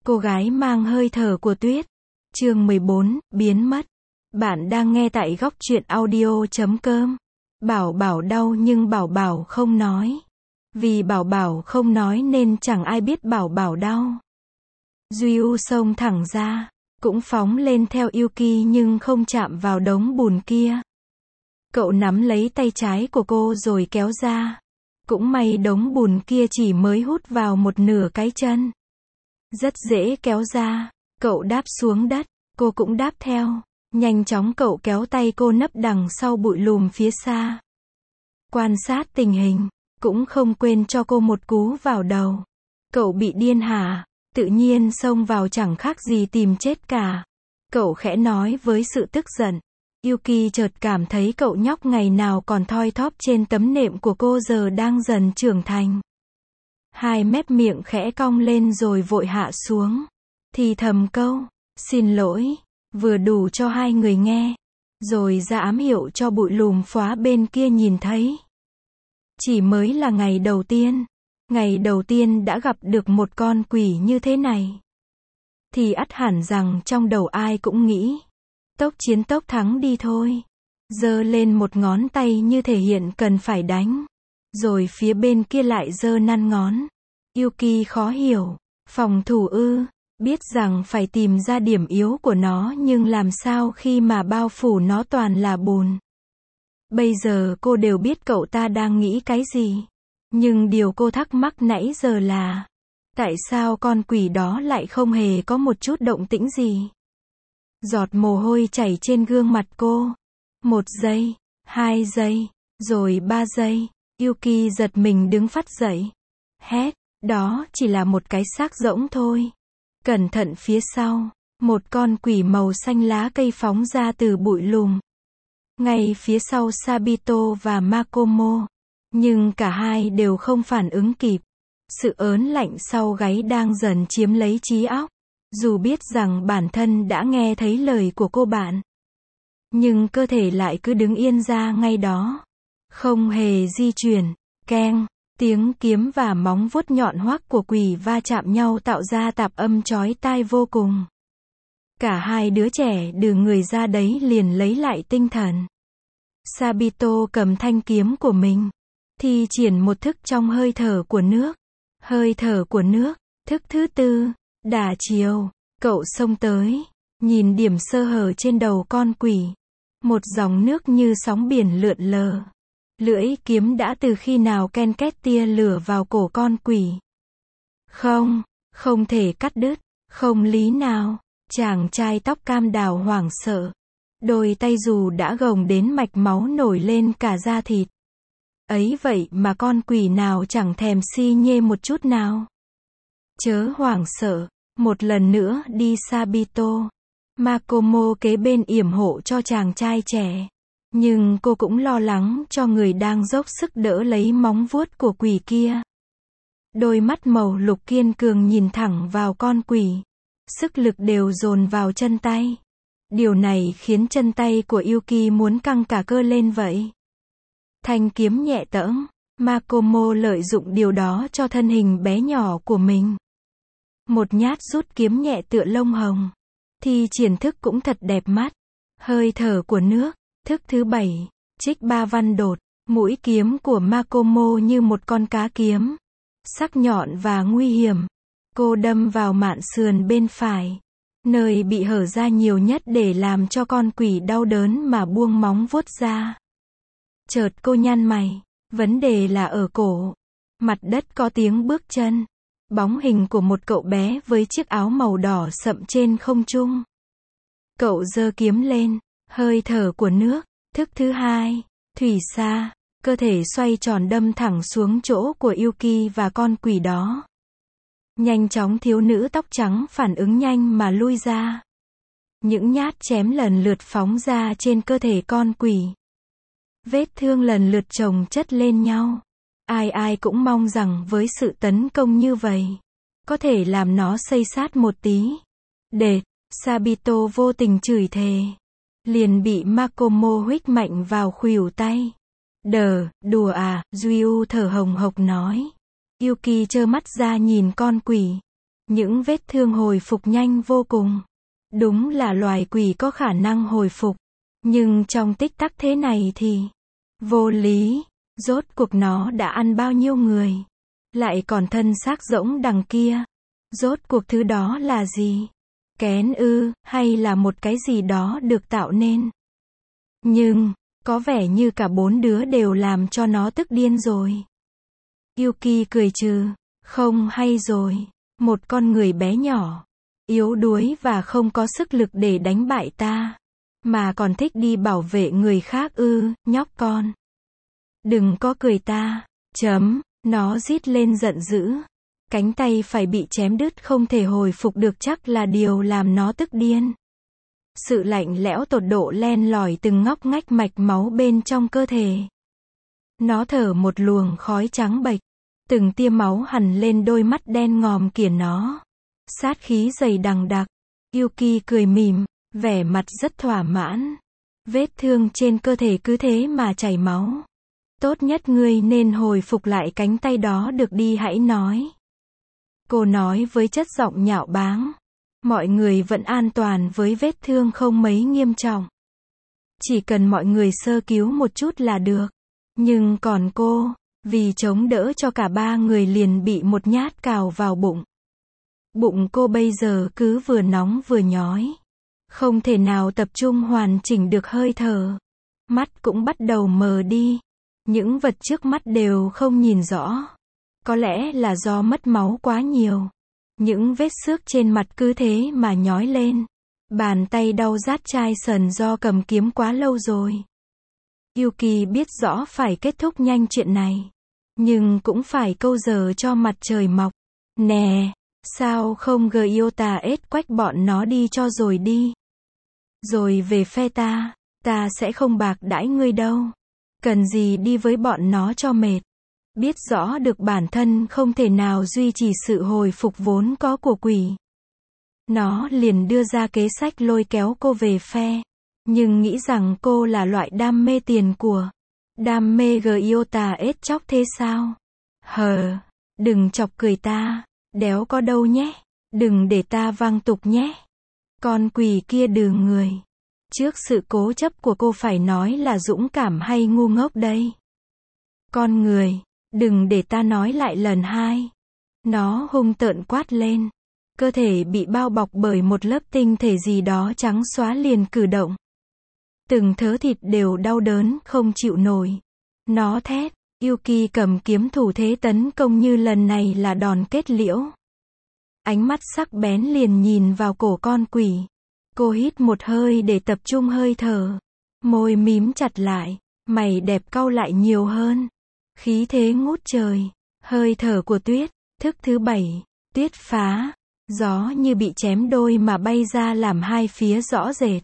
Cô gái mang hơi thở của tuyết. Chương 14, biến mất. Bạn đang nghe tại góc truyện audio.com. Bảo Bảo đau nhưng Bảo Bảo không nói. Vì Bảo Bảo không nói nên chẳng ai biết Bảo Bảo đau. Duy xông thẳng ra, cũng phóng lên theo Yuki nhưng không chạm vào đống bùn kia. Cậu nắm lấy tay trái của cô rồi kéo ra. Cũng may đống bùn kia chỉ mới hút vào một nửa cái chân. Rất dễ kéo ra. Cậu đáp xuống đất, cô cũng đáp theo. Nhanh chóng cậu kéo tay cô nấp đằng sau bụi lùm phía xa. Quan sát tình hình, cũng không quên cho cô một cú vào đầu. Cậu bị điên hả? Tự nhiên xông vào chẳng khác gì tìm chết cả. Cậu khẽ nói với sự tức giận. Yuki chợt cảm thấy cậu nhóc ngày nào còn thoi thóp trên tấm nệm của cô giờ đang dần trưởng thành. Hai mép miệng khẽ cong lên rồi vội hạ xuống. Thì thầm câu, xin lỗi, vừa đủ cho hai người nghe. Rồi ra ám hiệu cho bụi lùm phóa bên kia nhìn thấy. Chỉ mới là ngày đầu tiên. Ngày đầu tiên đã gặp được một con quỷ như thế này. Thì ắt hẳn rằng trong đầu ai cũng nghĩ. Tốc chiến tốc thắng đi thôi. Giơ lên một ngón tay như thể hiện cần phải đánh. Rồi phía bên kia lại giơ 5 ngón. Yuki khó hiểu. Phòng thủ ư? Biết rằng phải tìm ra điểm yếu của nó nhưng làm sao khi mà bao phủ nó toàn là bùn. Bây giờ cô đều biết cậu ta đang nghĩ cái gì. Nhưng điều cô thắc mắc nãy giờ là tại sao con quỷ đó lại không hề có một chút động tĩnh gì. Giọt mồ hôi chảy trên gương mặt cô. 1 giây, 2 giây, rồi 3 giây. Yuki giật mình đứng phắt dậy. Hét, đó chỉ là một cái xác rỗng thôi. Cẩn thận phía sau, một con quỷ màu xanh lá cây phóng ra từ bụi lùm. Ngay phía sau Sabito và Makomo. Nhưng cả hai đều không phản ứng kịp. Sự ớn lạnh sau gáy đang dần chiếm lấy trí óc. Dù biết rằng bản thân đã nghe thấy lời của cô bạn. Nhưng cơ thể lại cứ đứng yên ra ngay đó. Không hề di chuyển. Keng, tiếng kiếm và móng vuốt nhọn hoắt của quỷ va chạm nhau tạo ra tạp âm chói tai vô cùng. Cả hai đứa trẻ đưa người ra đấy liền lấy lại tinh thần. Sabito cầm thanh kiếm của mình. Thi triển một thức trong hơi thở của nước. Hơi thở của nước. Thức thứ 4. Đả chiều. Cậu xông tới. Nhìn điểm sơ hở trên đầu con quỷ. Một dòng nước như sóng biển lượn lờ. Lưỡi kiếm đã từ khi nào ken két tia lửa vào cổ con quỷ. Không thể cắt đứt. Không lý nào. Chàng trai tóc cam đào hoảng sợ. Đôi tay dù đã gồng đến mạch máu nổi lên cả da thịt. Ấy vậy mà con quỷ nào chẳng thèm si nhê một chút nào. Chớ hoảng sợ. Một lần nữa đi Sabito. Makomo kế bên yểm hộ cho chàng trai trẻ. Nhưng cô cũng lo lắng cho người đang dốc sức đỡ lấy móng vuốt của quỷ kia. Đôi mắt màu lục kiên cường nhìn thẳng vào con quỷ. Sức lực đều dồn vào chân tay. Điều này khiến chân tay của Yuki muốn căng cả cơ lên vậy. Thanh kiếm nhẹ tẫng. Makomo lợi dụng điều đó cho thân hình bé nhỏ của mình. Một nhát rút kiếm nhẹ tựa lông hồng. Thi triển thức cũng thật đẹp mắt. Hơi thở của nước. Thức thứ 7. Trích ba văn đột. Mũi kiếm của Makomo như một con cá kiếm. Sắc nhọn và nguy hiểm. Cô đâm vào mạn sườn bên phải. Nơi bị hở ra nhiều nhất để làm cho con quỷ đau đớn mà buông móng vuốt ra. Chợt cô nhăn mày. Vấn đề là ở cổ. Mặt đất có tiếng bước chân. Bóng hình của một cậu bé với chiếc áo màu đỏ sậm trên không trung. Cậu giơ kiếm lên. Hơi thở của nước. Thức thứ 2. Thủy sa. Cơ thể xoay tròn đâm thẳng xuống chỗ của Yuki và con quỷ đó. Nhanh chóng thiếu nữ tóc trắng phản ứng nhanh mà lui ra. Những nhát chém lần lượt phóng ra trên cơ thể con quỷ. Vết thương lần lượt chồng chất lên nhau. Ai cũng mong rằng với sự tấn công như vậy, có thể làm nó xây sát một tí. Đệt, Sabito vô tình chửi thề. Liền bị Makomo huých mạnh vào khuỷu tay. Đùa à, Duy thở hồng hộc nói. Yuki trơ mắt ra nhìn con quỷ. Những vết thương hồi phục nhanh vô cùng. Đúng là loài quỷ có khả năng hồi phục. Nhưng trong tích tắc thế này thì vô lý. Rốt cuộc nó đã ăn bao nhiêu người? Lại còn thân xác rỗng đằng kia. Rốt cuộc thứ đó là gì? Kén ư, hay là một cái gì đó được tạo nên? Nhưng, có vẻ như cả bốn đứa đều làm cho nó tức điên rồi. Yuki cười trừ. Không hay rồi. Một con người bé nhỏ, yếu đuối và không có sức lực để đánh bại ta. Mà còn thích đi bảo vệ người khác ư, nhóc con. Đừng có cười ta. Nó rít lên giận dữ. Cánh tay phải bị chém đứt không thể hồi phục được chắc là điều làm nó tức điên. Sự lạnh lẽo tột độ len lỏi từng ngóc ngách mạch máu bên trong cơ thể. Nó thở một luồng khói trắng bệch. Từng tia máu hằn lên đôi mắt đen ngòm kìa nó. Sát khí dày đằng đặc. Yuki cười mỉm, vẻ mặt rất thỏa mãn. Vết thương trên cơ thể cứ thế mà chảy máu. Tốt nhất ngươi nên hồi phục lại cánh tay đó được đi hãy nói. Cô nói với chất giọng nhạo báng. Mọi người vẫn an toàn với vết thương không mấy nghiêm trọng. Chỉ cần mọi người sơ cứu một chút là được. Nhưng còn cô, vì chống đỡ cho cả ba người liền bị một nhát cào vào bụng. Bụng cô bây giờ cứ vừa nóng vừa nhói. Không thể nào tập trung hoàn chỉnh được hơi thở. Mắt cũng bắt đầu mờ đi. Những vật trước mắt đều không nhìn rõ. Có lẽ là do mất máu quá nhiều. Những vết xước trên mặt cứ thế mà nhói lên. Bàn tay đau rát chai sần do cầm kiếm quá lâu rồi. Yuki biết rõ phải kết thúc nhanh chuyện này. Nhưng cũng phải câu giờ cho mặt trời mọc. Nè, sao không Gyota ết quách bọn nó đi cho rồi đi. Rồi về phe ta sẽ không bạc đãi ngươi đâu. Cần gì đi với bọn nó cho mệt. Biết rõ được bản thân không thể nào duy trì sự hồi phục vốn có của quỷ. Nó liền đưa ra kế sách lôi kéo cô về phe. Nhưng nghĩ rằng cô là loại đam mê tiền của. Đam mê Gyota ết chóc thế sao? Đừng chọc cười ta. Đéo có đâu nhé. Đừng để ta văng tục nhé. Con quỷ kia đừ người. Trước sự cố chấp của cô phải nói là dũng cảm hay ngu ngốc đây? Con người, đừng để ta nói lại lần hai. Nó hung tợn quát lên. Cơ thể bị bao bọc bởi một lớp tinh thể gì đó trắng xóa liền cử động. Từng thớ thịt đều đau đớn không chịu nổi. Nó thét. Yuki cầm kiếm thủ thế tấn công như lần này là đòn kết liễu. Ánh mắt sắc bén liền nhìn vào cổ con quỷ. Cô hít một hơi để tập trung hơi thở. Môi mím chặt lại. Mày đẹp cau lại nhiều hơn. Khí thế ngút trời. Hơi thở của tuyết. Thức thứ 7. Tuyết phá. Gió như bị chém đôi mà bay ra làm hai phía rõ rệt.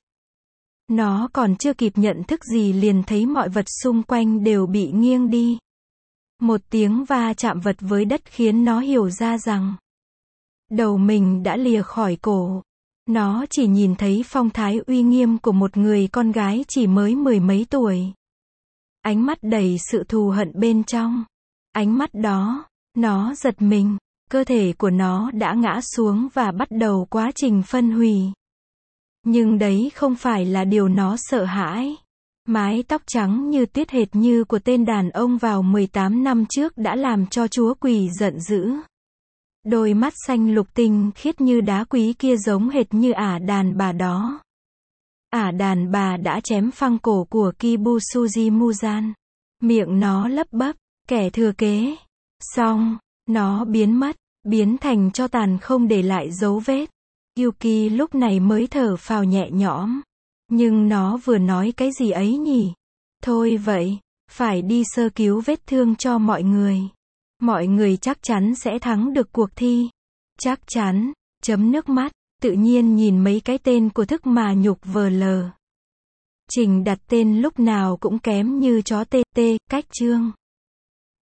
Nó còn chưa kịp nhận thức gì liền thấy mọi vật xung quanh đều bị nghiêng đi. Một tiếng va chạm vật với đất khiến nó hiểu ra rằng đầu mình đã lìa khỏi cổ. Nó chỉ nhìn thấy phong thái uy nghiêm của một người con gái chỉ mới 10 mấy tuổi. Ánh mắt đầy sự thù hận bên trong. Ánh mắt đó, nó giật mình. Cơ thể của nó đã ngã xuống và bắt đầu quá trình phân hủy. Nhưng đấy không phải là điều nó sợ hãi. Mái tóc trắng như tuyết hệt như của tên đàn ông vào 18 năm trước đã làm cho chúa quỷ giận dữ. Đôi mắt xanh lục tinh khiết như đá quý kia giống hệt như ả đàn bà đó. Ả đàn bà đã chém phăng cổ của Kibusuji Muzan. Miệng nó lấp bấp, kẻ thừa kế. Xong, nó biến mất, biến thành tro tàn không để lại dấu vết. Yuki lúc này mới thở phào nhẹ nhõm. Nhưng nó vừa nói cái gì ấy nhỉ? Thôi vậy, phải đi sơ cứu vết thương cho mọi người. Mọi người chắc chắn sẽ thắng được cuộc thi. Chắc chắn, chấm nước mắt, tự nhiên nhìn mấy cái tên của thức mà nhục vờ lờ. Trình đặt tên lúc nào cũng kém như chó tê tê, cách chương.